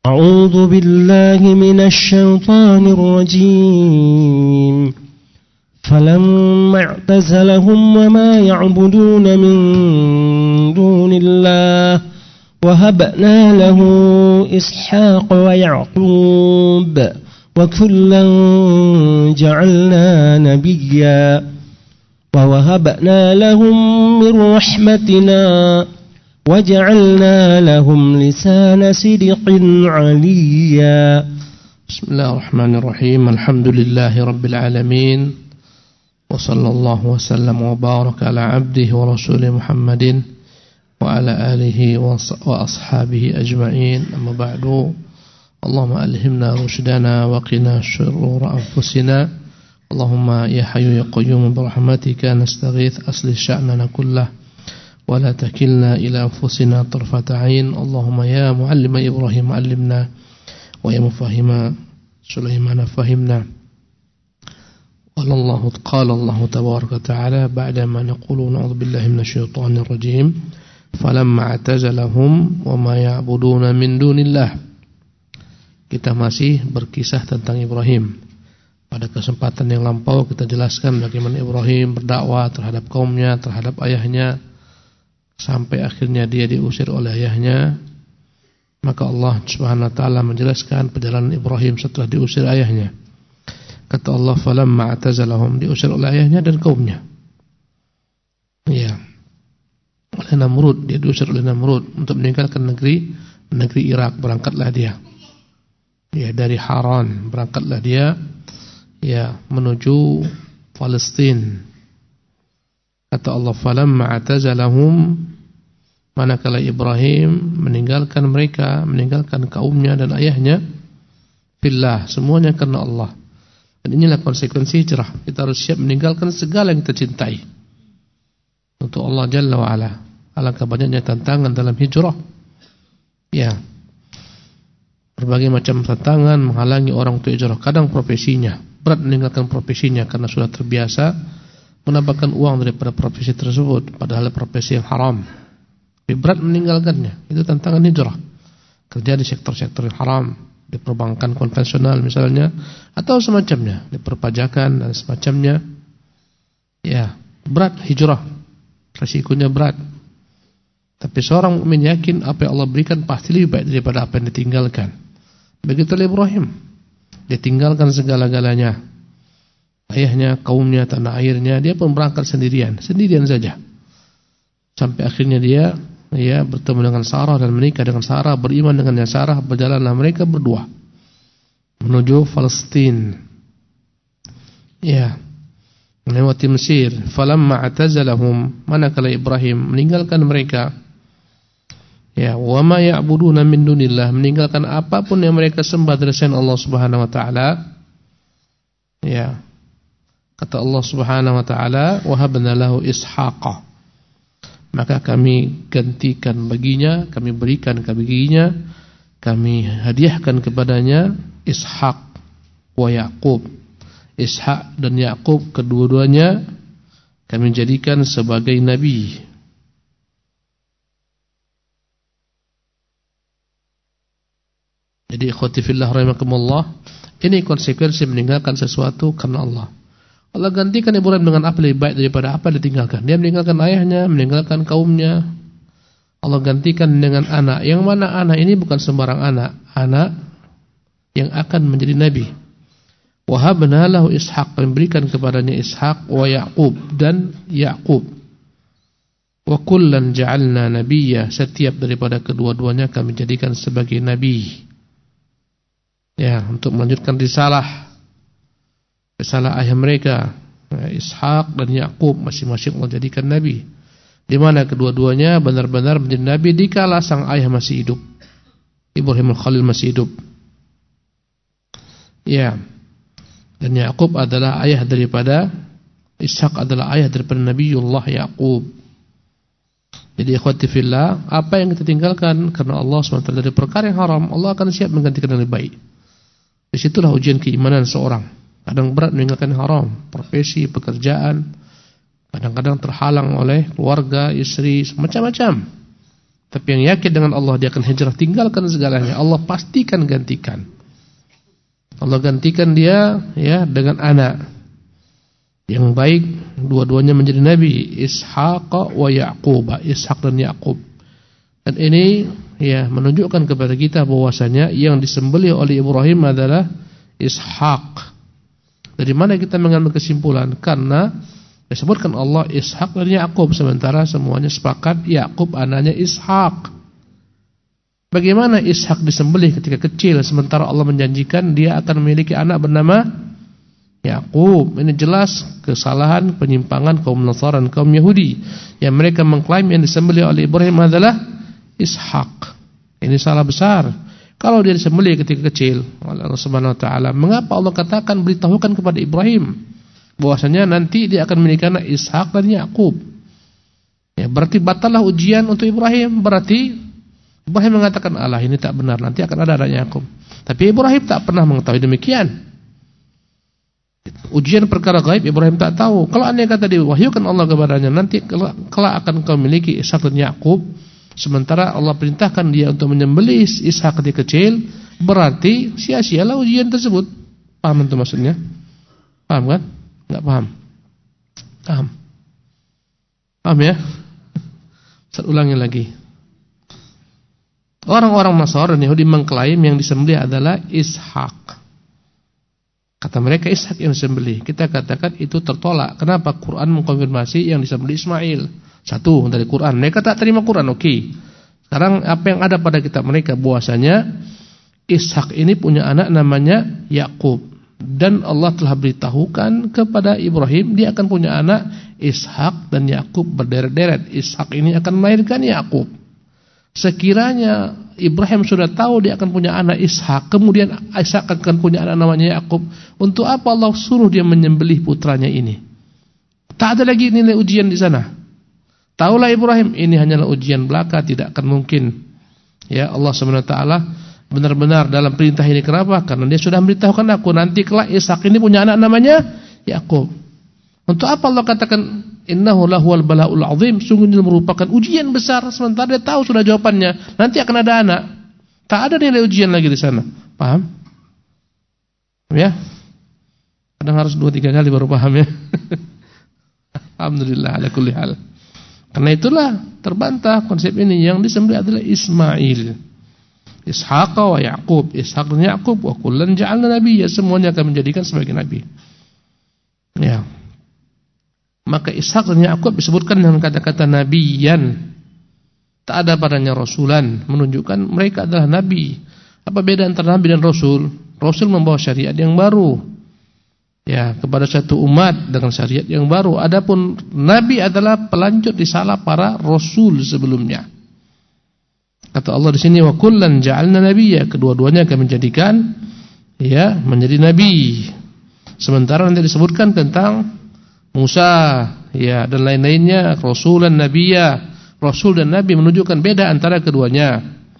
أعوذ بالله من الشيطان الرجيم فلما اعتزلهم وما يعبدون من دون الله وهبنا له إسحاق ويعقوب وكلا جعلنا نبيا ووهبنا لهم من رحمتنا وجعلنا لهم لسان صدق عليا. بسم الله الرحمن الرحيم. الحمد لله رب العالمين وصلى الله وسلم وبارك على عبده ورسوله محمد وعلى آله وأصحابه أجمعين. أما بعد، اللهم ألهمنا رشدنا وقنا شرور أنفسنا. اللهم يا حي يا قيوم برحمتك نستغيث أصلح شأننا كله ولا تكلنا إلى أنفسنا طرفة عين. اللهم يا معلم إبراهيم علمنا ويا مفهم سليمان فهمنا. قال الله تبارك وتعالى بعدما نقول نعوذ بالله من الشيطان الرجيم فلما اعتزلهم وما يعبدون من دون الله. Kita masih berkisah tentang Ibrahim. Pada kesempatan yang lampau kita jelaskan bagaimana Ibrahim berdakwah terhadap kaumnya, terhadap ayahnya, sampai akhirnya dia diusir oleh ayahnya. Maka Allah Subhanahu wa taala menjelaskan perjalanan Ibrahim setelah diusir ayahnya. Kata Allah, falamma atazalahum, diusir oleh ayahnya dan kaumnya. Ya. Oleh Namrud, dia diusir oleh Namrud untuk meninggalkan negeri Irak. Berangkatlah dia. Ya, dari Haran berangkatlah dia ya menuju Palestina. Kata Allah, falamma atazalahum, manakala Ibrahim meninggalkan mereka, meninggalkan kaumnya dan ayahnya, fillah, semuanya karena Allah. Dan inilah konsekuensi hijrah. Kita harus siap meninggalkan segala yang kita cintai untuk Allah Jalla wa Ala. Alangkah banyaknya tantangan dalam hijrah. Ya, berbagai macam tantangan menghalangi orang untuk hijrah. Kadang profesinya, berat meninggalkan profesinya karena sudah terbiasa mendapatkan uang daripada profesi tersebut, padahal profesi yang haram. Tapi berat meninggalkannya. Itu tantangan hijrah. Kerja di sektor-sektor yang haram, di perbankan konvensional misalnya, atau semacamnya, di perpajakan dan semacamnya. Ya, berat hijrah. Resikonya berat. Tapi seorang mukmin yakin apa yang Allah berikan pasti lebih baik daripada apa yang ditinggalkan. Begitulah Ibrahim. Dia tinggalkan segala-galanya. Ayahnya, kaumnya, tanah airnya, dia pun berangkat sendirian saja. Sampai akhirnya dia bertemu dengan Sarah dan menikah dengan Sarah, beriman dengannya Sarah, berjalanlah mereka berdua menuju Palestina. Ya, melewati Mesir. Falamma atazalahum, manakala Ibrahim meninggalkan mereka, ya, wa ma ya'buduna min dunillah, meninggalkan apapun yang mereka sembah dari selain Allah Subhanahu wa taala. Ya. Kata Allah Subhanahu wa taala, wa habna lahu ishaqa. Maka kami gantikan baginya, kami berikan baginya, kami hadiahkan kepadanya Ishaq wa Yaqub. Ishaq dan Yaqub kedua-duanya kami jadikan sebagai nabi. Jadi ikhwati fillah rahimakumullah, ini konsekuensi meninggalkan sesuatu karena Allah. Allah gantikan Ibrahim dengan apa lebih baik daripada apa yang ditinggalkan. Dia meninggalkan ayahnya, meninggalkan kaumnya. Allah gantikan dengan anak. Yang mana anak ini bukan sembarang anak. Anak yang akan menjadi nabi. Wa habna lahu Ishaq, memberikan kepadanya Ishaq wa Yaqub dan Yaqub. Wa kullan ja'alna nabiyya, setiap daripada kedua-duanya kami jadikan sebagai nabi. Ya, untuk melanjutkan risalah ayah mereka, Ishaq dan Yaqub, masing-masing Allah jadikan nabi. Di mana kedua-duanya benar-benar menjadi nabi dikala sang ayah masih hidup. Ibrahim al-Khalil masih hidup. Ya. Dan Yaqub adalah ayah daripada Ishaq, adalah ayah daripada Nabiullah Yaqub. Jadi ikhwati fillah, apa yang kita tinggalkan karena Allah SWT dari perkara yang haram, Allah akan siap menggantikan yang lebih baik. Disitulah ujian keimanan seorang. Kadang berat meninggalkan haram, profesi, pekerjaan, kadang-kadang terhalang oleh keluarga, istri, macam-macam. Tapi yang yakin dengan Allah, dia akan hijrah, tinggalkan segalanya. Allah pastikan gantikan. Allah gantikan dia ya dengan anak yang baik, dua-duanya menjadi nabi, Ishaq wa Yaqub, Ishaq dan Yaqub. Dan ini ya menunjukkan kepada kita bahwasanya yang disembelih oleh Ibrahim adalah Ishaq. Dari mana kita mengambil kesimpulan? Karena disebutkan Allah Ishaq dan Yaqub, sementara semuanya sepakat Yaqub anaknya Ishaq. Bagaimana Ishaq disembelih ketika kecil, sementara Allah menjanjikan dia akan memiliki anak bernama Yaqub? Ini jelas kesalahan, penyimpangan kaum Nasrani, kaum Yahudi, yang mereka mengklaim yang disembelih oleh Ibrahim adalah Ishaq. Ini salah besar. Kalau dia disembelih ketika kecil oleh Allah Subhanahu wa taala, mengapa Allah katakan, beritahukan kepada Ibrahim bahwasanya nanti dia akan memiliki anak Ishaq dan Yaqub? Ya, berarti batallah ujian untuk Ibrahim. Berarti Ibrahim mengatakan, Allah ini tak benar, nanti akan ada anak Yaqub. Tapi Ibrahim tak pernah mengetahui demikian. Ujian perkara gaib Ibrahim tak tahu. Kalau andai kata diwahyukan Allah kepadanya, nanti kelak akan kau miliki Ishaq dan Yaqub, sementara Allah perintahkan dia untuk menyembelih Ishaq ketika kecil, berarti sia-sialah ujian tersebut. Paham itu maksudnya? Paham kan? Enggak paham? Paham? Paham ya? Saya ulangi lagi. Orang-orang Nasrani Yahudi mengklaim yang disembelih adalah Ishaq. Kata mereka Ishak yang disembelih. Kita katakan itu tertolak. Kenapa? Quran mengkonfirmasi yang disembelih Ismail. Satu dari Quran. Mereka tak terima Quran, oke. Sekarang apa yang ada pada kitab mereka, bahwasanya Ishak ini punya anak namanya Yaqub. Dan Allah telah beritahukan kepada Ibrahim dia akan punya anak Ishak dan Yaqub berderet-deret. Ishak ini akan melahirkan Yaqub. Sekiranya Ibrahim sudah tahu dia akan punya anak Ishak, kemudian Ishak akan punya anak namanya Yaqub, untuk apa Allah suruh dia menyembelih putranya ini? Tak ada lagi nilai ujian di sana. Taulah Ibrahim, ini hanyalah ujian belaka, tidak akan mungkin. Ya, Allah SWT benar-benar dalam perintah ini. Kenapa? Karena dia sudah memberitahukan aku, nanti kelak Ishak ini punya anak namanya Yaqub. Untuk apa Allah katakan innahu lahuwal bala'ul azim, sungguh ini merupakan ujian besar, sementara dia tahu sudah jawabannya, nanti akan ada anak. Tak ada nilai ujian lagi di sana. Paham? Ya? Kadang harus 2-3 kali baru paham ya. Alhamdulillah ala kulli hal. Karena itulah terbantah konsep ini, yang disembelih adalah Ismail. Ishaq wa Yaqub, Ishaq dan Yaqub, wa kullan ja'alna nabiyya, semuanya akan menjadikan sebagai nabi. Ya. Maka Ishaq dan Yaqub disebutkan dengan kata-kata nabiyan. Tak ada padanya rasulan, menunjukkan mereka adalah nabi. Apa beda antara nabi dan rasul? Rasul membawa syariat yang baru, ya, kepada satu umat dengan syariat yang baru. Adapun nabi adalah pelanjut risalah para rasul sebelumnya. Kata Allah di sini, wa kullan ja'alna nabiyya, kedua-duanya akan menjadikan ya menjadi nabi. Sementara nanti disebutkan tentang Musa ya dan lain-lainnya, rasul dan nabiyya. Rasul dan nabi menunjukkan beda antara keduanya.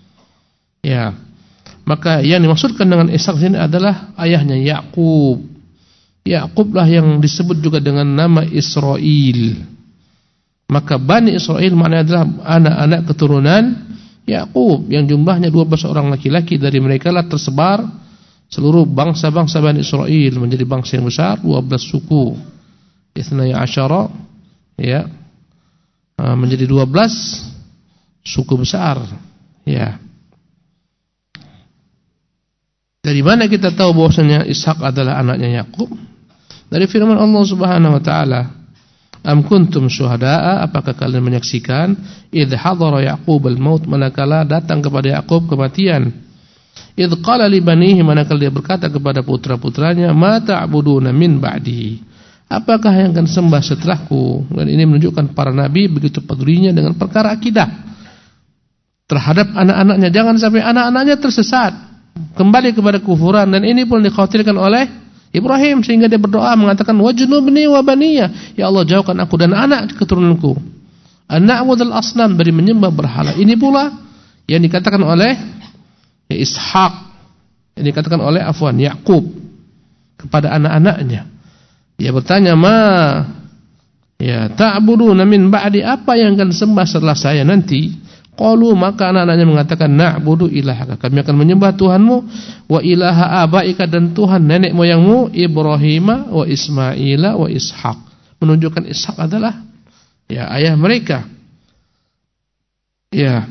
Ya. Maka yang dimaksudkan dengan Ishak ini adalah ayahnya Yaqub. Yaqublah yang disebut juga dengan nama Israel. Maka Bani Israel maknanya adalah anak-anak keturunan Yaqub, yang jumlahnya 12 orang laki-laki. Dari mereka lah tersebar seluruh bangsa-bangsa Bani Israel menjadi bangsa yang besar, 12 suku. Ithnai asyara ya, menjadi 12 suku besar ya. Dari mana kita tahu bahwasanya Ishak adalah anaknya Yaqub? Dari firman Allah Subhanahu wa taala, am kuntum syuhada'a, apakah kalian menyaksikan idh hadara Yaqub al-maut, manakala datang kepada Yaqub kematian, idh qala li banihi, manakala dia berkata kepada putra-putranya, ma ta'buduna min ba'di, apakah yang akan sembah setelahku? Dan ini menunjukkan para nabi begitu pedulinya dengan perkara akidah terhadap anak-anaknya. Jangan sampai anak-anaknya tersesat, kembali kepada kufuran. Dan ini pun dikhawatirkan oleh Ibrahim, sehingga dia berdoa mengatakan, wajnubni wa baniya, ya Allah jauhkan aku dan anak keturunanku an-na'budul asnam, dari menyembah berhala. Ini pula yang dikatakan oleh Ishaq, yang dikatakan oleh Yaqub kepada anak-anaknya. Dia bertanya, ya ta'buduna min ba'di, apa yang akan sembah setelah saya nanti? Qalu, maka anak-anaknya mengatakan, na'budu ilahaka, kami akan menyembah Tuhanmu, wa ilaha abaika, dan Tuhan nenek moyangmu, Ibrahim wa Ismaila wa Ishaq. Menunjukkan Ishaq adalah ya ayah mereka. Ya.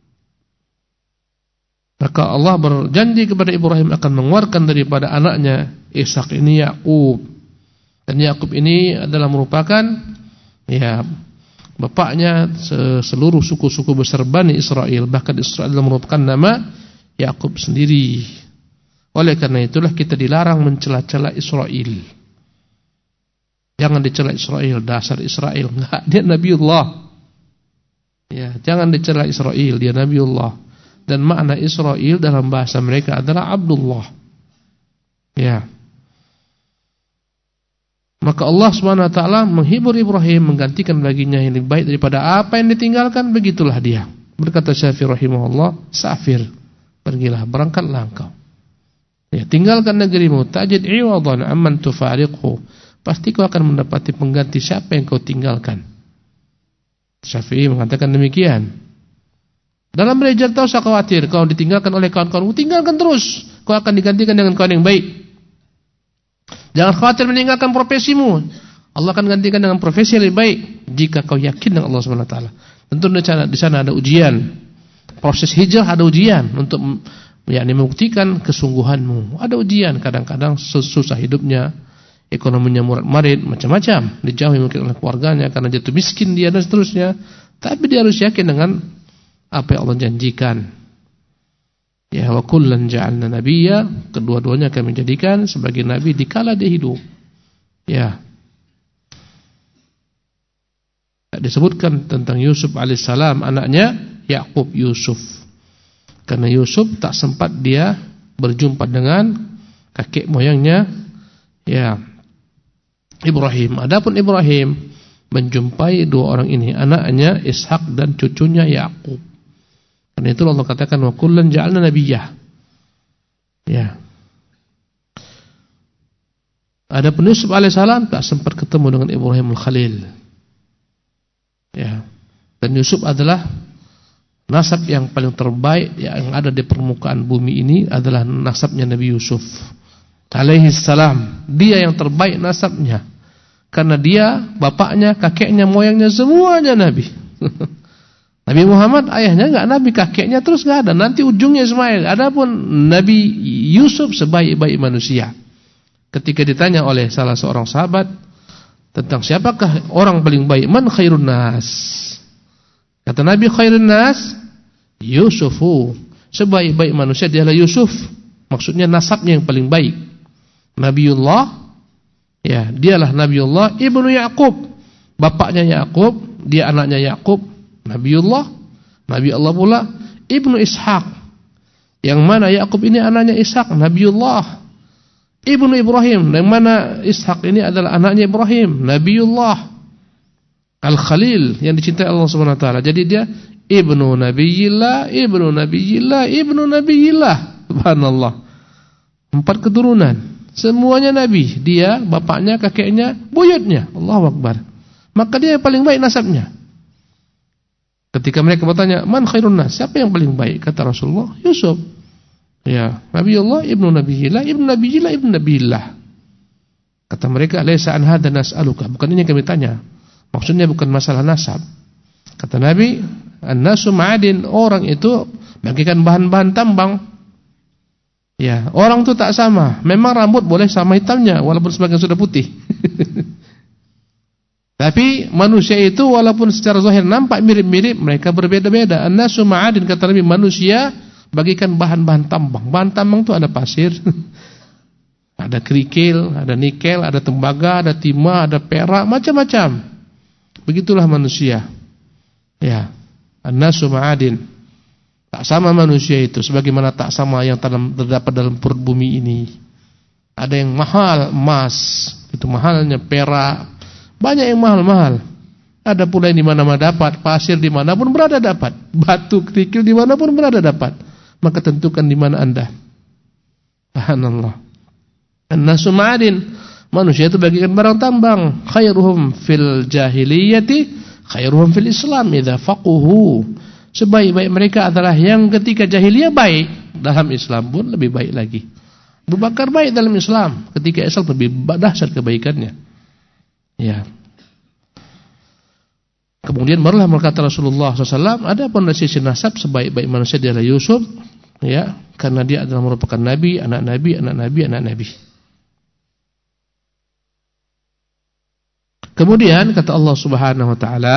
Maka Allah berjanji kepada Ibrahim akan mengeluarkan daripada anaknya Ishaq ini Yakub. Dan Yakub ini adalah merupakan ya bapaknya seluruh suku-suku besar Bani Israel. Bahkan Israel adalah merupakan nama Yakub sendiri. Oleh karena itulah kita dilarang mencela-cela Israel. Jangan dicela Israel, dasar Israel. Enggak, dia Nabiullah. Ya, jangan dicela Israel, dia Nabiullah. Dan makna Israel dalam bahasa mereka adalah Abdullah. Ya. Maka Allah SWT menghibur Ibrahim, menggantikan baginya yang lebih baik daripada apa yang ditinggalkan. Begitulah dia. Berkata Syafi'i rahimahullah, safir, pergilah, berangkatlah engkau. Ya, tinggalkan negerimu, tajid iwadan amman tufariqhu. Pasti kau akan mendapati pengganti siapa yang kau tinggalkan. Syafi'i mengatakan demikian. Dalam belajar tak usah khawatir, kau ditinggalkan oleh kawan-kawanmu, tinggalkan terus. Kau akan digantikan dengan kawan yang baik. Jangan khawatir meninggalkan profesimu. Allah akan gantikan dengan profesi yang lebih baik jika kau yakin dengan Allah Subhanahu wa taala. Tentu di sana ada ujian. Proses hijrah ada ujian untuk membuktikan kesungguhanmu. Ada ujian, kadang-kadang susah hidupnya, ekonominya murat-marit, macam-macam, dijauhi mungkin oleh keluarganya karena jatuh miskin dia dan seterusnya. Tapi dia harus yakin dengan apa yang Allah janjikan. Ya, wa kullan ja'alna nabiyya, kedua-duanya kami jadikan sebagai nabi dikala dia hidup. Ya. Disebutkan tentang Yusuf alaihissalam, anaknya Yakub Yusuf. Karena Yusuf tak sempat dia berjumpa dengan kakek moyangnya ya Ibrahim. Adapun Ibrahim menjumpai dua orang ini, anaknya Ishak dan cucunya Yakub. Karena itu Allah katakan wa kullan ja'alna nabiyyah. Ya. Adapun Yusuf alaihissalam tak sempat ketemu dengan Ibrahim al-Khalil. Ya. Dan Yusuf adalah nasab yang paling terbaik yang ada di permukaan bumi ini adalah nasabnya Nabi Yusuf alaihissalam. Dia yang terbaik nasabnya. Karena dia, bapaknya, kakeknya, moyangnya semuanya nabi. Nabi Muhammad ayahnya enggak nabi, kakeknya terus enggak ada. Nanti ujungnya Ismail. Adapun Nabi Yusuf sebaik-baik manusia. Ketika ditanya oleh salah seorang sahabat tentang siapakah orang paling baik, man khairun nas? Kata Nabi, khairun nas Yusufu. Sebaik-baik manusia dialah Yusuf. Maksudnya nasabnya yang paling baik. Nabiullah, ya, dialah Nabiullah ibnu Yakub. Bapaknya Yakub, dia anaknya Yakub. Nabiullah, Nabi Allah pula ibnu Ishaq. Yang mana Yakub ini anaknya Ishaq, Nabiullah. Ibnu Ibrahim, yang mana Ishaq ini adalah anaknya Ibrahim, Nabiullah. Al-Khalil, yang dicintai Allah Subhanahu wa taala. Jadi dia ibnu Nabiyillah, ibnu Nabiyillah, ibnu Nabiyillah. Subhanallah. 4 keturunan, semuanya nabi. Dia, bapaknya, kakeknya, buyutnya. Allahu Akbar. Maka dia yang paling baik nasabnya. Ketika mereka bertanya, man khairun nas? Siapa yang paling baik? Kata Rasulullah, Yusuf. Ya, Nabiullah ibnu Nabiyillah, ibnu Nabiyillah, ibnu Nabiyillah. Kata mereka, laisa an hadza nas'aluka. Bukan ini yang kami tanya. Maksudnya bukan masalah nasab. Kata Nabi, an-nasu ma'adin, orang itu bagikan bahan-bahan tambang. Ya, orang itu tak sama. Memang rambut boleh sama hitamnya walaupun sebagian sudah putih. Tapi manusia itu walaupun secara zahir nampak mirip-mirip, mereka berbeda-beda. An-nasu ma'adin, kata Nabi, manusia bagikan bahan-bahan tambang. Bahan tambang itu ada pasir, ada kerikil, ada nikel, ada tembaga, ada timah, ada perak, macam-macam. Begitulah manusia. Ya, an-nasu ma'adin. Tak sama manusia itu sebagaimana tak sama yang terdapat dalam perut bumi ini. Ada yang mahal, emas, itu mahalnya, perak, banyak yang mahal-mahal. Ada pula yang di mana-mana dapat, pasir di manapun berada dapat, batu kerikil di manapun berada dapat. Maka tentukan di mana Anda. Subhanallah. An-nasu ma'adin, manusia itu bagikan barang tambang. Khairuhum fil jahiliyati khairuhum fil Islam idza faquhu. Sebaik-baik mereka adalah yang ketika jahiliyah baik, dalam Islam pun lebih baik lagi. Abu Bakar baik dalam Islam, ketika Islam lebih dahsyat kebaikannya. Ya. Kemudian barulah berkata Rasulullah SAW, ada pun dari sisi nasab sebaik-baik manusia adalah Yusuf, ya, karena dia adalah merupakan nabi, anak nabi, anak nabi, anak nabi. Kemudian kata Allah Subhanahu wa taala,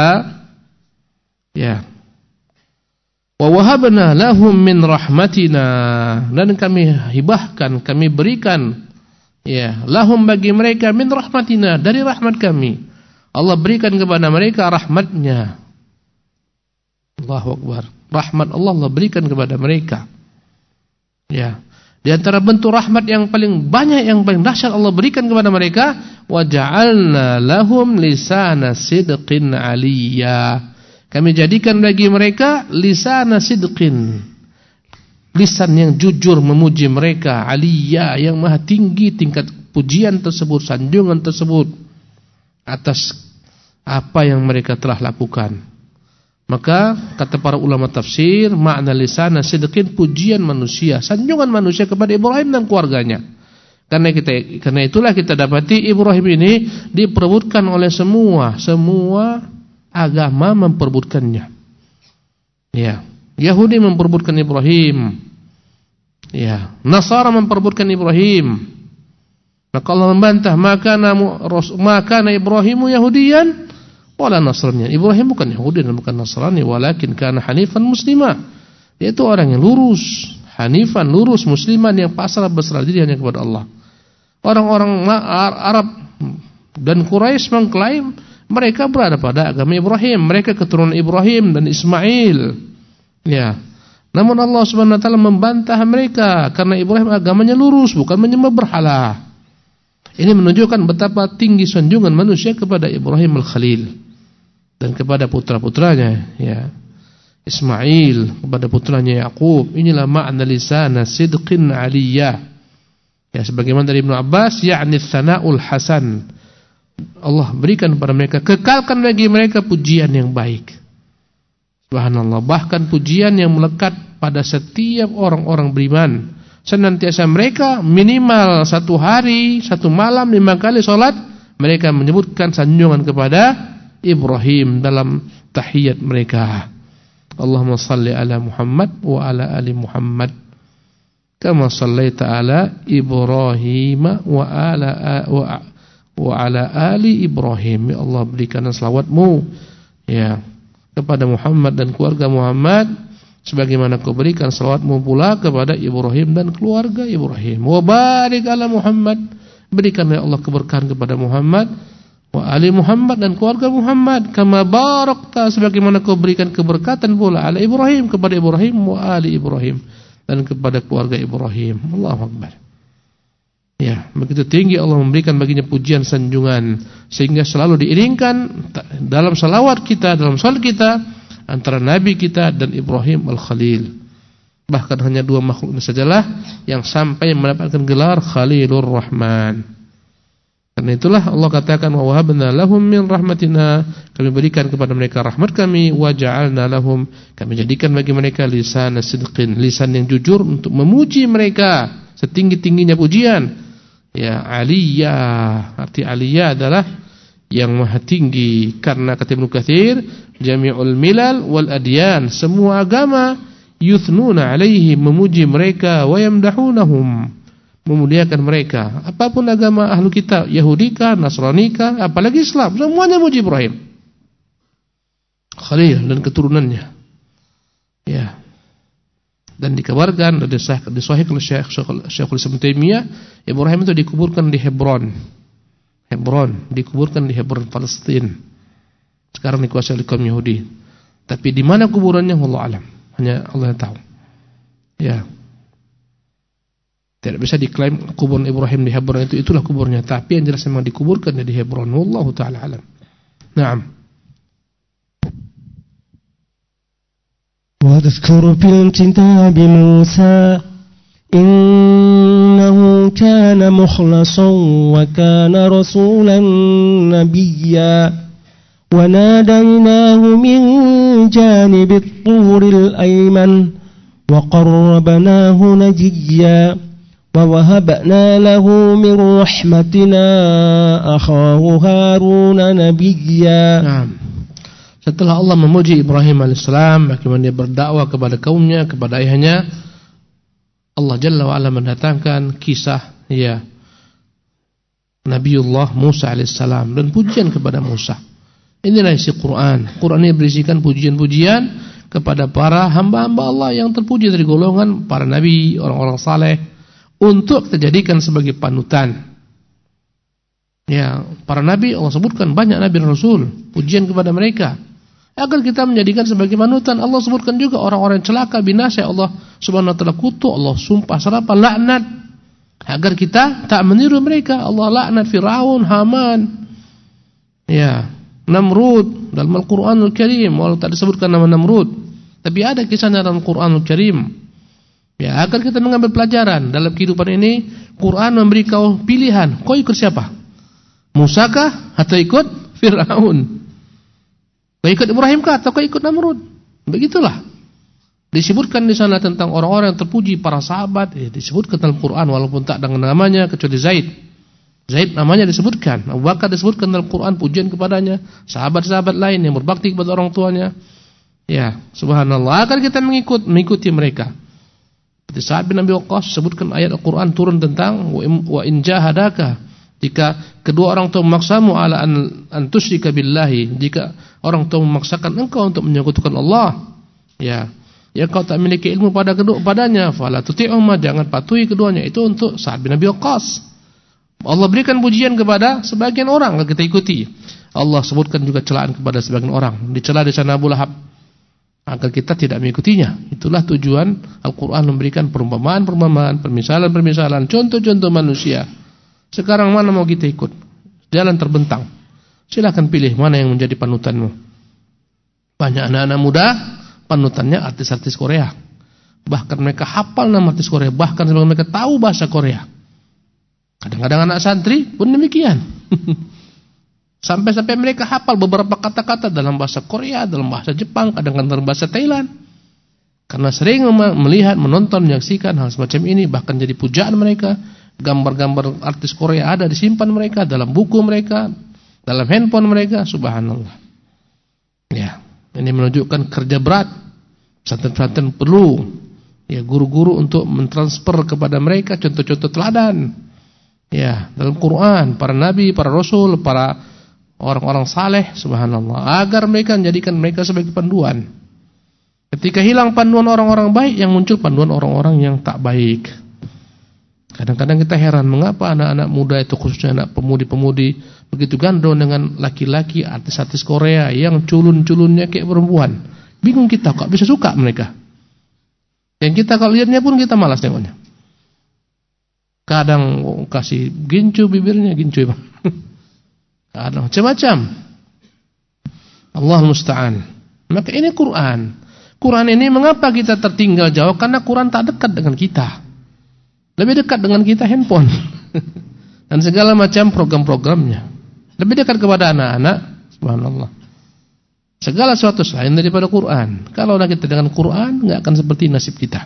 ya, wa wahabna lahum min rahmatina, dan kami hibahkan, kami berikan, ya, lahum bagi mereka min rahmatina, dari rahmat kami. Allah berikan kepada mereka rahmatnya. Allahu Akbar. Rahmat Allah berikan kepada mereka. Ya. Di antara bentuk rahmat yang paling banyak, yang paling dahsyat Allah berikan kepada mereka, wa ja'alna lahum lisana sidqin aliyya. Kami jadikan bagi mereka lisana sidqin, lisan yang jujur memuji mereka, aliyya, yang maha tinggi tingkat pujian tersebut, sanjungan tersebut atas apa yang mereka telah lakukan. Maka kata para ulama tafsir, makna lisana sidqin, pujian manusia, sanjungan manusia kepada Ibrahim dan keluarganya. Karena itulah kita dapati Ibrahim ini diperebutkan oleh semua agama memperebutkannya. Ya, Yahudi memperebutkan Ibrahim. Ya, Nasara memperebutkan Ibrahim. Maka Allah membantah, maka Ibrahimu Yahudiyan wala Nasraniyan. Ibrahim bukan Yahudi dan bukan Nasrani, walakin kana hanifan muslima. Dia itu orang yang lurus, hanifan, lurus, musliman, yang pasrah berserah diri hanya kepada Allah. Orang-orang Arab dan Quraisy mengklaim mereka berada pada agama Ibrahim, mereka keturunan Ibrahim dan Ismail. Ya. Namun Allah Subhanahu wa taala membantah mereka karena Ibrahim agamanya lurus, bukan menyembah berhala. Ini menunjukkan betapa tinggi sanjungan manusia kepada Ibrahim al-Khalil dan kepada putra-putranya, ya, Ismail, kepada putranya Yaqub. Inilah makna lisana sidqin aliyah. Ya, sebagaimana dari Ibnu Abbas, yakni tsana'ul hasan. Allah berikan kepada mereka, kekalkan bagi mereka pujian yang baik. Subhanallah, bahkan pujian yang melekat pada setiap orang-orang beriman. Senantiasa mereka minimal 1 hari, 1 malam, 5 kali sholat, mereka menyebutkan sanjungan kepada Ibrahim dalam tahiyat mereka. Allahumma salli ala Muhammad wa ala ali Muhammad kama sallaita ala Ibrahim wa ala ali Ibrahim. Ya Allah, berikan salawat-Mu, ya, kepada Muhammad dan keluarga Muhammad, sebagaimana Kau berikan salawat-Mu pula kepada Ibrahim dan keluarga Ibrahim. Wa barik ala Muhammad, berikanlah Allah keberkahan kepada Muhammad wa ali Muhammad dan keluarga Muhammad, kama barakta, sebagaimana Kau berikan keberkatan pula ala Ibrahim, kepada Ibrahim, wa ali Ibrahim, dan kepada keluarga Ibrahim. Allahu Akbar. Ya, begitu tinggi Allah memberikan baginya pujian sanjungan, sehingga selalu diiringkan dalam salawat kita, dalam salat kita, antara Nabi kita dan Ibrahim al-Khalil. Bahkan hanya 2 makhluk ini sajalah yang sampai mendapatkan gelar Khalilur Rahman. Karena itulah Allah katakan, wa wahabna lahum min rahmatina, kami berikan kepada mereka rahmat kami, wa ja'alna lahum, kami jadikan bagi mereka lisan sidqin, lisan yang jujur untuk memuji mereka setinggi-tingginya pujian. Ya, aliyah, arti aliyah adalah yang maha tinggi. Karena kata Ibnu Katsir, jami'ul milal wal adyan, semua agama yuthnuna alaihi, memuji mereka, wa yamdahunahum, memuliakan mereka. Apapun agama ahlu kitab, Yahudikah, Nasranikah, apalagi Islam, semuanya muji Ibrahim Khalil dan keturunannya. Ya. Dan dikabarkan di Sahih Syekhul Islam Taimiyah, Ibrahim itu dikuburkan di Hebron. Dikuburkan di Hebron, Palestina. Sekarang dikuasai oleh kaum Yahudi. Tapi di mana kuburannya wallahu alam, hanya Allah yang tahu. Ya. Tidak bisa diklaim kuburan Ibrahim di Hebron itulah kuburnya, tapi yang jelas memang dikuburkan di Hebron. Wallahu taala alam. Naam. واذكر في الكتاب موسى إنه كان مخلصا وكان رسولا نبيا وناديناه من جانب الطور الأيمن وقربناه نجيا ووهبنا له من رحمتنا أخاه هارون نبيا. Setelah Allah memuji Ibrahim alaihissalam, bagaimana dia berdakwah kepada kaumnya, kepada ayahnya, Allah Jalla wa'ala mendatangkan kisah Nabiullah Musa alaihissalam dan pujian kepada Musa. Inilah isi Quran. Quran ini berisikan pujian-pujian kepada para hamba-hamba Allah yang terpuji dari golongan para nabi, orang-orang saleh, untuk kita jadikan sebagai panutan. Para nabi Allah sebutkan banyak nabi dan rasul, pujian kepada mereka agar kita menjadikan sebagai panutan. Allah sebutkan juga orang-orang yang celaka, binasa, Allah Subhanahu wa taala kutuk, Allah sumpah serapah, laknat, agar kita tak meniru mereka. Allah laknat Firaun, Haman, Namrud dalam Al-Qur'anul Karim. Walau tak disebutkan nama Namrud, tapi ada kisahnya dalam Al-Qur'anul Karim. Agar kita mengambil pelajaran dalam kehidupan ini. Quran memberi kau pilihan, kau ikut siapa? Musa kah atau ikut Firaun? Kau ikut Ibrahim kah atau kau ikut Namrud? Begitulah. Disebutkan di sana tentang orang-orang yang terpuji, para sahabat, disebutkan dalam Quran walaupun tak dengan namanya kecuali Zaid. Zaid namanya disebutkan, Abu Bakar disebutkan dalam Quran pujian kepadanya, sahabat-sahabat lain yang berbakti kepada orang tuanya. Subhanallah, agar kita mengikuti mereka. Seperti Sa'ad bin Abi Waqqas sebutkan ayat Al-Quran turun tentang wa in jahadaka, jika kedua orang tua memaksamu ala an tusyrika billahi, jika orang tua memaksakan engkau untuk menyekutukan Allah, kau tak memiliki ilmu padanya, fala tuti'huma, jangan patuhi keduanya. Itu untuk Sa'ad bin Abi Waqqas. Allah berikan pujian kepada sebagian orang agar kita ikuti. Allah sebutkan juga celaan kepada sebagian orang. Dicela di sana Abu Lahab agar kita tidak mengikutinya. Itulah tujuan Al-Quran memberikan perumpamaan-perumpamaan, permisalan-permisalan, contoh-contoh manusia. Sekarang mana mau kita ikut? Jalan terbentang. Silakan pilih mana yang menjadi panutanmu. Banyak anak-anak muda panutannya artis-artis Korea. Bahkan mereka hafal nama artis Korea, bahkan mereka tahu bahasa Korea. Kadang-kadang anak santri pun demikian. Sampai-sampai mereka hafal beberapa kata-kata dalam bahasa Korea, dalam bahasa Jepang, kadang-kadang dalam bahasa Thailand. Karena sering melihat, menonton, menyaksikan hal semacam ini, bahkan jadi pujaan mereka. Gambar-gambar artis Korea ada disimpan mereka dalam buku mereka, dalam handphone mereka. Subhanallah. Ini menunjukkan kerja berat. Pesantren-pesantren perlu guru-guru untuk mentransfer kepada mereka contoh-contoh teladan. Dalam Quran, para nabi, para rasul, para orang-orang saleh, subhanallah, agar mereka menjadikan mereka sebagai panduan. Ketika hilang panduan orang-orang baik, yang muncul panduan orang-orang yang tak baik. Kadang-kadang kita heran mengapa anak-anak muda itu, khususnya anak pemudi-pemudi, begitu gandrung dengan laki-laki artis-artis Korea yang culun-culunnya kayak perempuan. Bingung kita, kok bisa suka mereka. Yang kita kalau lihatnya pun kita malas tengoknya. Kadang kasih gincu bibirnya, gincu bang. Kadang macam-macam. Allah musta'an. Maka ini Quran. Quran ini mengapa kita tertinggal jauh? Karena Quran tak dekat dengan kita. Lebih dekat dengan kita handphone. Dan segala macam program-programnya. Lebih dekat kepada anak-anak. Subhanallah. Segala sesuatu selain daripada Quran. Kalau kita dengan Quran, enggak akan seperti nasib kita.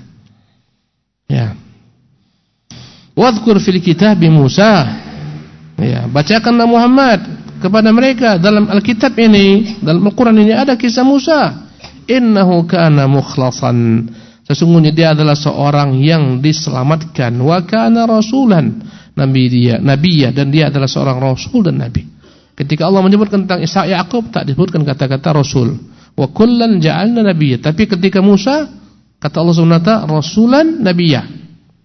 Wadhkur fil kitab Musa. Bacakanlah Muhammad kepada mereka dalam Alkitab ini, dalam Al-Quran ini ada kisah Musa. Innahu kana mukhlasan. Sesungguhnya dia adalah seorang yang diselamatkan. Wa kana rasulan. Nabiya, dan dia adalah seorang rasul dan nabi. Ketika Allah menyebutkan tentang Ishak Yaqub, tak disebutkan kata-kata rasul. Wa kullan ja'alna nabiyya. Tapi ketika Musa, kata Allah SWT, rasulan nabiyya.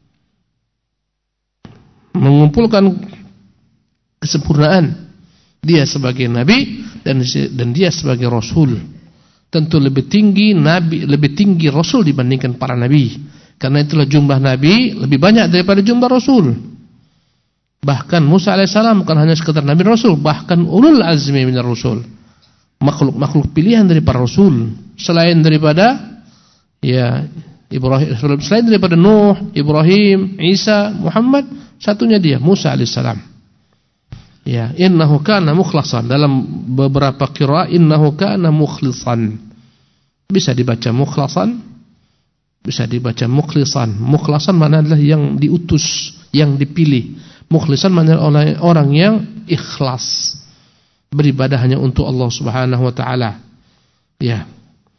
Mengumpulkan kesempurnaan dia sebagai nabi dan dia sebagai rasul. Tentu lebih tinggi nabi, lebih tinggi rasul dibandingkan para nabi. Karena itulah jumlah nabi lebih banyak daripada jumlah rasul. Bahkan Musa alaihissalam bukan hanya sekedar nabi rasul, bahkan ulul azmi minar rasul. Makhluk pilihan dari para rasul, selain daripada Ibrahim, selain daripada Nuh, Ibrahim, Isa, Muhammad, satunya dia Musa alaihissalam. Ya, innahu kana mukhlasan. Dalam beberapa qiraah innahu kana mukhlisan. Bisa dibaca mukhlasan, bisa dibaca mukhlisan. Mukhlasan maknanya adalah yang diutus, yang dipilih. Mukhlisan maknanya orang yang ikhlas, beribadah hanya untuk Allah Subhanahu wa taala. Ya.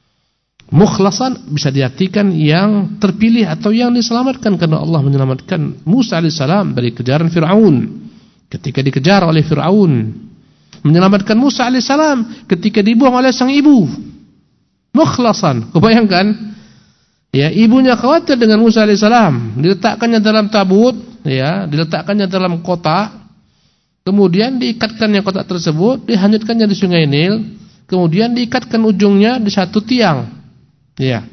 Mukhlasan bisa diartikan yang terpilih atau yang diselamatkan, karena Allah menyelamatkan Musa alaihissalam dari kejaran Fir'aun ketika dikejar oleh Fir'aun, menyelamatkan Musa alaihissalam ketika dibuang oleh sang ibu. Mukhlasan, kebayangkan? Ya, ibunya khawatir dengan Musa alaihissalam, diletakkannya dalam tabut, ya, diletakkannya dalam kotak, kemudian diikatkannya kotak tersebut, dihanyutkannya di Sungai Nil, kemudian diikatkan ujungnya di satu tiang. Ya.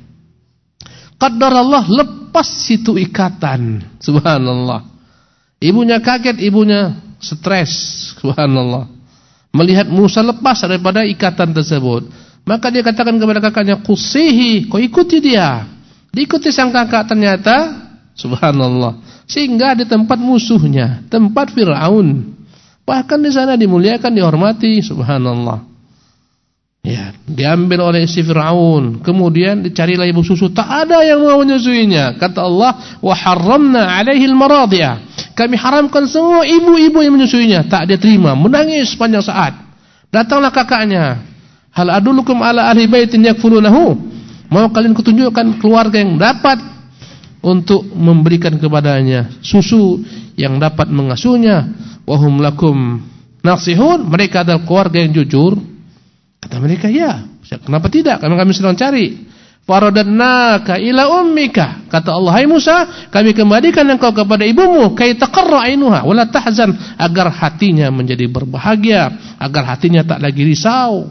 Qadarallah, lepas situ ikatan. Subhanallah. Ibunya kaget, ibunya stres. Subhanallah. Melihat Musa lepas daripada ikatan tersebut. Maka dia katakan kepada kakaknya, "Qusihi," kau ikuti dia. Diikuti sang kakak, ternyata subhanallah, sehingga di tempat musuhnya, tempat Fir'aun. Bahkan di sana dimuliakan, dihormati, subhanallah. Ya, diambil oleh si Fir'aun, kemudian dicarilah ibu susu, tak ada yang mau menyusuinya. Kata Allah, "Wa harramna 'alaihi al-maradi'a." Kami haramkan semua ibu-ibu yang menyusuinya. Tak dia terima, menangis sepanjang saat. Datanglah kakaknya, "Hal adullukum ala ahli baitin yakfulunahu?" Mau kalian kutunjukkan keluarga yang dapat untuk memberikan kepadanya susu, yang dapat mengasuhnya. Wa hum lakum nasihun, mereka adalah keluarga yang jujur. Kata mereka, ya, kenapa tidak? Kami sedang cari. Faradadnaka ila ummika. Kata Allah, hai Musa, kami kembalikan engkau kepada ibumu, kay taqarra ainuha wala tahzan, agar hatinya menjadi berbahagia, agar hatinya tak lagi risau.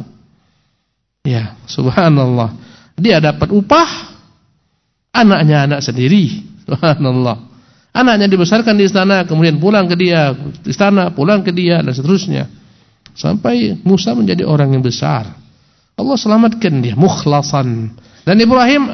Ya, subhanallah. Dia dapat upah, anaknya anak sendiri. Subhanallah. Anaknya dibesarkan di istana, kemudian pulang ke dia, istana, pulang ke dia, dan seterusnya. Sampai Musa menjadi orang yang besar. Allah selamatkan dia, mukhlasan. Dan Ibrahim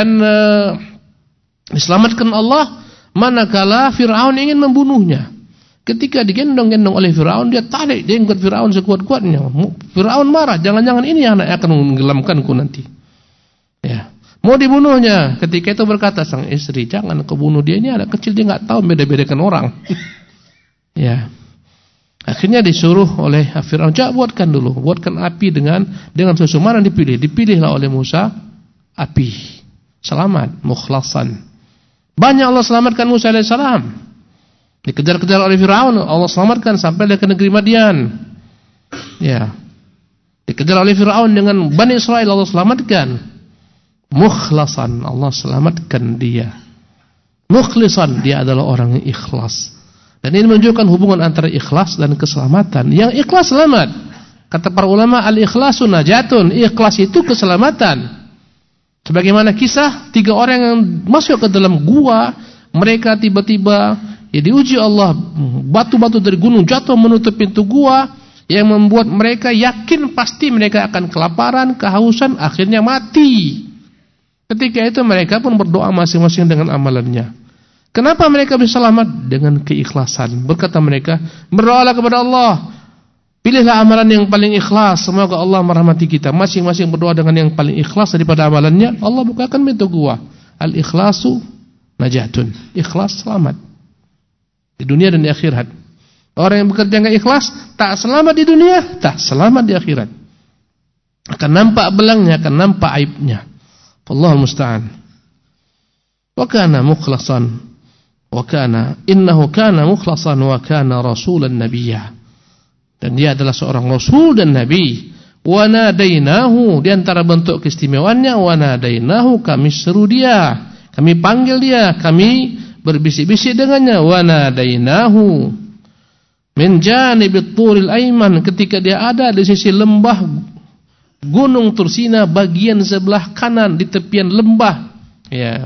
diselamatkan Allah manakala Fir'aun ingin membunuhnya. Ketika digendong-gendong oleh Fir'aun, dia tarik jenggot Fir'aun sekuat-kuatnya. Fir'aun marah, jangan-jangan ini anak yang akan menggelamkanku nanti. Ya, mau dibunuhnya. Ketika itu berkata sang istri, jangan kau bunuh dia, ini anak kecil, dia nggak tahu beda-bedakan orang. Ya. Akhirnya disuruh oleh Fir'aun, buatkan dulu, buatkan api dengan susu. Mana dipilih? Dipilihlah oleh Musa api. Selamat, mukhlasan. Banyak Allah selamatkan Musa alaihissalam. Dikejar-kejar oleh Fir'aun, Allah selamatkan sampai ke negeri Madian. Ya. Dikejar oleh Fir'aun dengan Bani Israel, Allah selamatkan. Mukhlasan, Allah selamatkan dia. Mukhlisan, dia adalah orang yang ikhlas. Dan ini menunjukkan hubungan antara ikhlas dan keselamatan. Yang ikhlas selamat. Kata para ulama, al-ikhlasu najatun. Ikhlas itu keselamatan. Sebagaimana kisah 3 orang yang masuk ke dalam gua, mereka tiba-tiba diuji Allah, batu-batu dari gunung jatuh menutup pintu gua, yang membuat mereka yakin pasti mereka akan kelaparan, kehausan, akhirnya mati. Ketika itu mereka pun berdoa masing-masing dengan amalannya. Kenapa mereka bisa selamat? Dengan keikhlasan. Berkata mereka, berdoalah kepada Allah, pilihlah amalan yang paling ikhlas, semoga Allah merahmati kita. Masing-masing berdoa dengan yang paling ikhlas daripada amalannya, Allah bukakan pintu gua. Al-ikhlasu najatun. Ikhlas selamat di dunia dan di akhirat. Orang yang bekerja enggak ikhlas, tak selamat di dunia, tak selamat di akhirat. Akan nampak belangnya, akan nampak aibnya. Allahu musta'an. Wa kana mukhlasan. Wa kana innahu kana mukhlasan wa kana rasulan nabiyya. Dan dia adalah seorang rasul dan nabi. Wa nadainahu, di antara bentuk keistimewaannya, wa nadainahu, kami seru dia, kami panggil dia, kami berbisik-bisik dengannya. Wa nadainahu min janibit turil aiman, ketika dia ada di sisi lembah Gunung Tursina bagian sebelah kanan, di tepian lembah. Ya.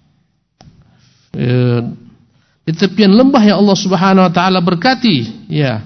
Di tepian lembah yang Allah Subhanahu wa taala berkati, ya.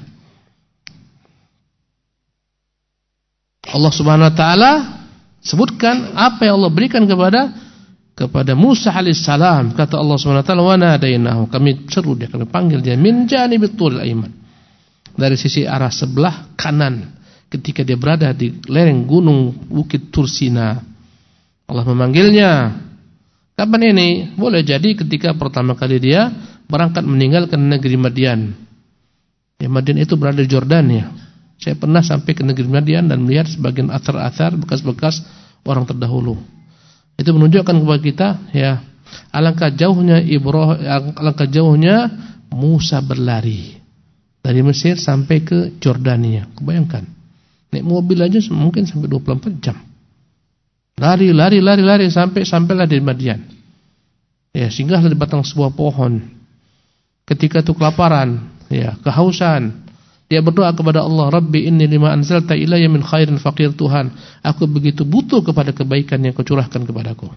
Allah Subhanahu wa taala sebutkan apa yang Allah berikan kepada Musa alaihissalam. Kata Allah Subhanahu wa taala, "Wa nadainahu," kami seru dia, kami panggil dia, min janibit turil aiman, dari sisi arah sebelah kanan ketika dia berada di lereng gunung Bukit Tursina. Allah memanggilnya. Kapan ini? Boleh jadi ketika pertama kali dia berangkat meninggalkan negeri Madian. Ya, Madian itu berada di Jordania. Saya pernah sampai ke negeri Madian dan melihat sebagian athar-athar bekas-bekas orang terdahulu. Itu menunjukkan kepada kita, ya, alangkah jauhnya Musa berlari dari Mesir sampai ke Jordania. Kebayangkan, naik mobil aja mungkin sampai 24 jam. Lari sampailah di Madian. Ya, singgahlah di batang sebuah pohon. Ketika itu kelaparan, ya, kehausan, dia berdoa kepada Allah, Rabbi inni lima anzalta ilayya min khairin faqir. Tuhan, aku begitu butuh kepada kebaikan yang kau curahkan kepadaku.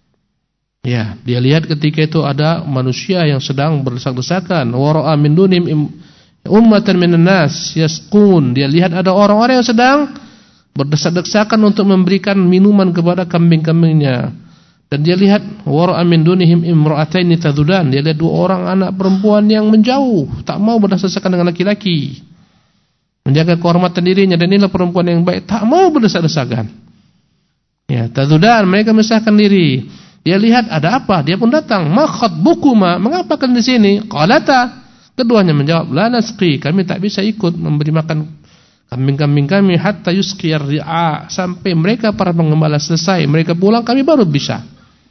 Ya, dia lihat ketika itu ada manusia yang sedang berdesak-desakan. Wa ra'a min dunim ummatan minan nas yasqun. Dia lihat ada orang-orang yang sedang berdesak-desakan untuk memberikan minuman kepada kambing-kambingnya. Dan dia lihat wa ra'a min dunihim imra'ataini tadudan. Dia lihat dua orang anak perempuan yang menjauh, tak mau berdesak-desakan dengan laki-laki, menjaga kehormatan dirinya, dan inilah perempuan yang baik, tak mau berdesak-desakan. Ya, tadudan, mereka memisahkan diri. Dia lihat ada apa, dia pun datang. Ma khatbukuma, mengapa kalian di sini? Qalata, keduanya menjawab, la nasqi, kami tak bisa ikut memberi makan kambing-kambing kami hatta yusqiyar ri'a, sampai mereka para pengembala selesai, mereka pulang, kami baru bisa.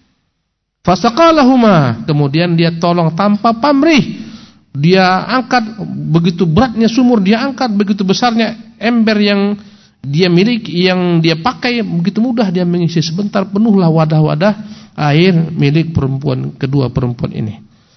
Fasaqalahuma, kemudian dia tolong tanpa pamrih. Dia angkat begitu beratnya sumur, dia angkat begitu besarnya ember yang dia miliki, yang dia pakai, begitu mudah dia mengisi. Sebentar penuhlah wadah-wadah air milik kedua perempuan ini.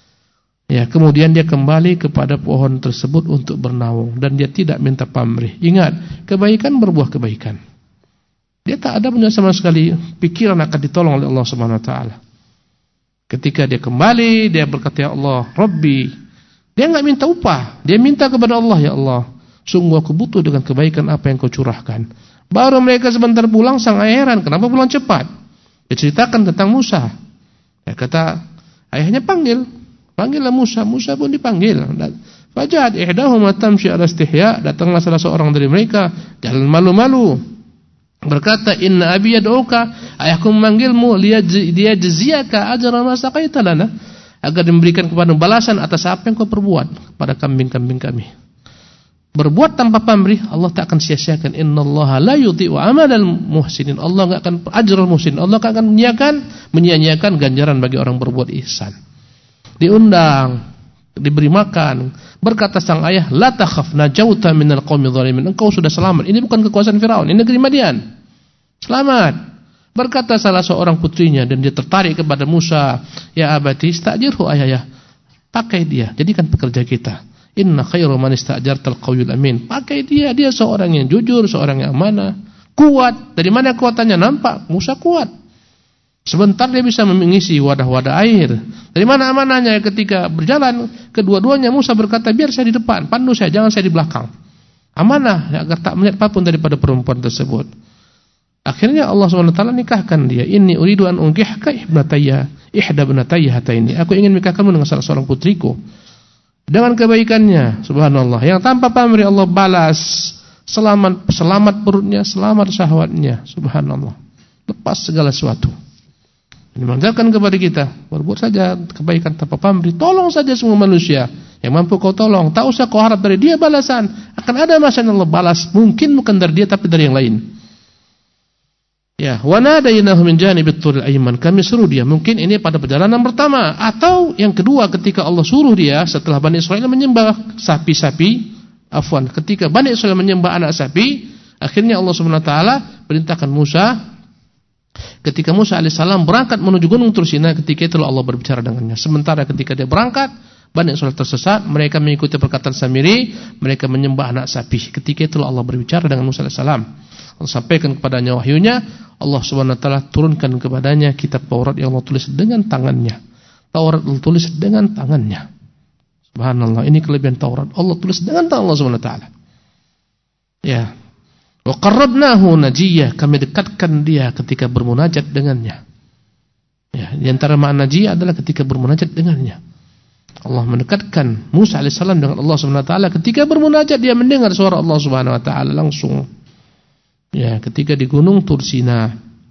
Ya, kemudian dia kembali kepada pohon tersebut untuk bernaung, dan dia tidak minta pamrih. Ingat, kebaikan berbuah kebaikan. Dia tak ada punya sama sekali pikiran akan ditolong oleh Allah Subhanahu wa taala. Ketika dia kembali, dia berkata, ya Allah, Rabbi. Dia enggak minta upah, dia minta kepada Allah, ya Allah, sungguh aku butuh dengan kebaikan apa yang kau curahkan. Baru mereka sebentar pulang, sang ayah heran, kenapa pulang cepat? Dia ceritakan tentang Musa. Ya, kata ayahnya, panggillah Musa. Musa pun dipanggil. Faja'at ihdahuma tamshi 'ala istihya, datanglah salah seorang dari mereka jalan malu-malu, berkata, inna abi yad'uka, ayahku memanggilmu liyajziyaka ajra ma saqaita lana, agar diberikan kepada balasan atas apa yang kau perbuat pada kambing-kambing kami. Berbuat tanpa pamrih, Allah tak akan sia-siakan. Innallaha la yudhi'u amalal muhsinin. Allah enggak akan ajrul muhsinin. Allah enggak akan menyia-nyiakan ganjaran bagi orang berbuat ihsan. Diundang, diberi makan. Berkata sang ayah, la takhaf, najauta minal qaumi dhalimin. Engkau sudah selamat. Ini bukan kekuasaan Firaun, ini negeri Madian. Selamat. Berkata salah seorang putrinya, dan dia tertarik kepada Musa, ya abati istajirhu, ayah, pakai dia, jadikan pekerja kita. Inna khairu man istajartal qawiyul amin. Pakai dia seorang yang jujur, seorang yang amanah, kuat. Dari mana kuatannya? Nampak Musa kuat. Sebentar dia bisa mengisi wadah-wadah air. Dari mana amanahnya? Ketika berjalan kedua-duanya, Musa berkata, biar saya di depan, pandu saya, jangan saya di belakang. Amanah, agar tak melihat apapun daripada perempuan tersebut. Akhirnya Allah SWT nikahkan dia. Inni uridu an unkihka ihda ibnatayya hataini. Aku ingin nikahkanmu dengan salah seorang putriku. Dengan kebaikannya, subhanallah, yang tanpa pamrih Allah balas. Selamat perutnya, selamat syahwatnya, subhanallah. Lepas segala sesuatu. Ini mengajarkan kepada kita, berbuat saja kebaikan tanpa pamrih. Tolong saja semua manusia yang mampu kau tolong. Tak usah kau harap dari dia balasan. Akan ada masa Allah balas. Mungkin bukan dari dia, tapi dari yang lain. Ya, wa nadainahu min janibit turil ayman. Kami suruh dia, mungkin ini pada perjalanan pertama, atau yang kedua ketika Allah suruh dia setelah Bani Israil menyembah sapi-sapi. Ketika Bani Israil menyembah anak sapi, akhirnya Allah Subhanahu wa taala perintahkan Musa. Ketika Musa alaihissalam berangkat menuju Gunung Tursina, ketika itulah Allah berbicara dengannya. Sementara ketika dia berangkat, Bani Israil tersesat, mereka mengikuti perkataan Samiri, mereka menyembah anak sapi. Ketika itulah Allah berbicara dengan Musa alaihissalam. Allah sampaikan kepadanya wahyunya, Allah Subhanahu wa taala turunkan kepadanya kitab Taurat yang Allah tulis dengan tangannya. Taurat Allah tulis dengan tangannya. Subhanallah, ini kelebihan Taurat. Allah tulis dengan tangan Allah Subhanahu wa taala. Ya. Wa qarrabnahu najiyah, kami dekatkan dia ketika bermunajat dengannya. Ya, di antara makna najiyah adalah ketika bermunajat dengannya. Allah mendekatkan Musa alaihissalam dengan Allah Subhanahu wa taala. Ketika bermunajat dia mendengar suara Allah Subhanahu wa taala langsung. Ya, ketika di gunung Tur Sina.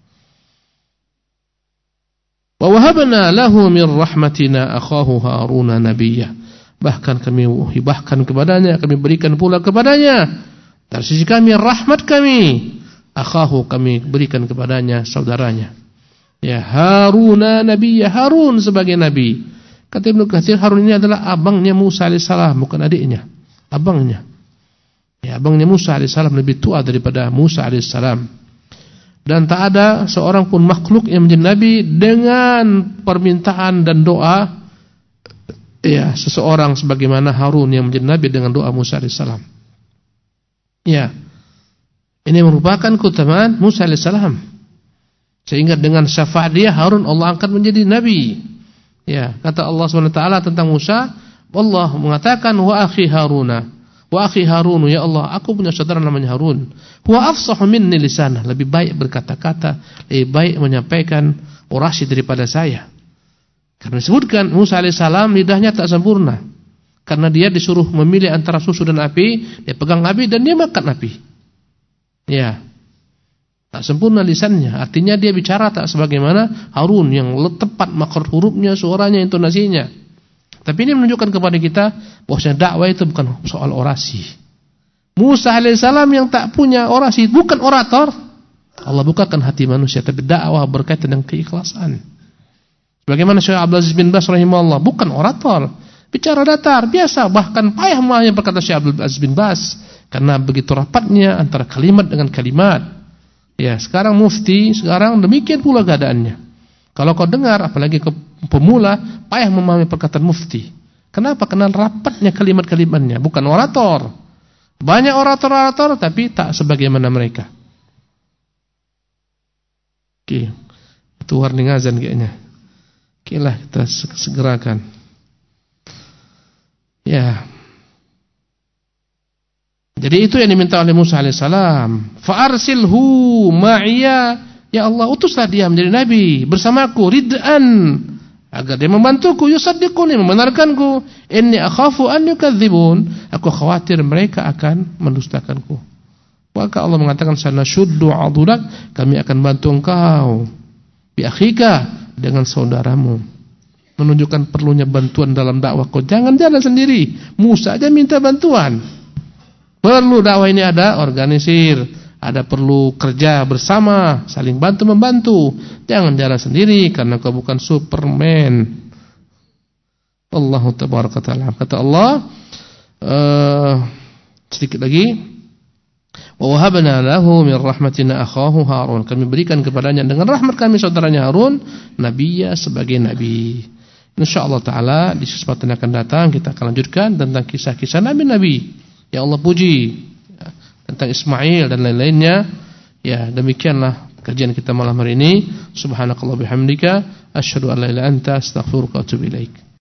Wa wahabna lahu min rahmatina akhahu Harun nabiyyah. Bahkan kami hibahkan kepadanya, kami berikan pula kepadanya dari sisi kami rahmat kami. Akhahu kami berikan kepadanya saudaranya. Ya, Harun nabiyyah, Harun sebagai nabi. Kata Ibnu Katsir, Harun ini adalah abangnya Musa alaihissalam, bukan adiknya. Abangnya. Ya, abangnya Musa alaihissalam lebih tua daripada Musa alaihissalam. Dan tak ada seorang pun makhluk yang menjadi nabi dengan permintaan dan doa ya seseorang sebagaimana Harun yang menjadi nabi dengan doa Musa alaihissalam. Ya. Ini merupakan keutamaan Musa alaihissalam. Sehingga dengan syafaat dia Harun Allah angkat menjadi nabi. Ya, kata Allah SWT tentang Musa, Allah mengatakan wa akhi Haruna, wa akhi Harun, ya Allah, aku punya saudara namanya Harun. Huwa afsahu minni lisanah, lebih baik berkata-kata, lebih baik menyampaikan orasi daripada saya. Karena disebutkan Musa alaihissalam lidahnya tak sempurna. Karena dia disuruh memilih antara susu dan api, dia pegang api dan dia makan api. Ya. Tak sempurna lisannya, artinya dia bicara tak sebagaimana Harun yang tepat makhraj hurufnya, suaranya, intonasinya. Tapi ini menunjukkan kepada kita bahwasanya dakwah itu bukan soal orasi. Musa alaihissalam yang tak punya orasi, bukan orator. Allah bukakan hati manusia, tapi dakwah berkaitan dengan keikhlasan. Bagaimana Syekh Abdul Aziz bin Bas rahimahullah, bukan orator, bicara datar, biasa, bahkan payah yang berkata Syekh Abdul Aziz bin Bas karena begitu rapatnya antara kalimat dengan kalimat. Ya, sekarang mufti, sekarang demikian pula keadaannya. Kalau kau dengar, apalagi ke pemula, payah memahami perkataan mufti. Kenapa? Karena rapatnya kalimat-kalimatnya, bukan orator. Banyak orator-orator, tapi tak sebagaimana mereka. Oke, itu warning azan kayaknya. Oke lah, kita segerakan. Ya. Jadi itu yang diminta oleh Musa alaihissalam. Fa'arsilhu ma'iya, ya Allah, utuslah dia menjadi nabi bersamaku rid'an, agar dia membantuku, yusaddiquni, membenarkanku. Inni akhafu an yukadzibun, aku khawatir mereka akan mendustakanku. Maka Allah mengatakan sanashuddu 'adulak, kami akan bantu engkau bi akhika, dengan saudaramu. Menunjukkan perlunya bantuan dalam dakwah. Kau jangan jalan sendiri. Musa aja minta bantuan. Perlu dakwah ini ada organisir, ada perlu kerja bersama, saling bantu-membantu. Jangan jalan sendiri karena kau bukan Superman. Allahu tabaraka taala. Kata Allah sedikit lagi, wa wahabna lahu min rahmatina akhahu Harun. Kami berikan kepadanya dengan rahmat kami saudaranya Harun nabiyya sebagai nabi. Insyaallah taala di kesempatan yang akan datang kita akan lanjutkan tentang kisah-kisah nabi-nabi. Ya Allah puji ya, tentang Ismail dan lain-lainnya. Ya, demikianlah kajian kita malam hari ini. Subhanakallah bihamdika asyhadu an la ilaha illa anta astaghfiruka wa atubu ilaik.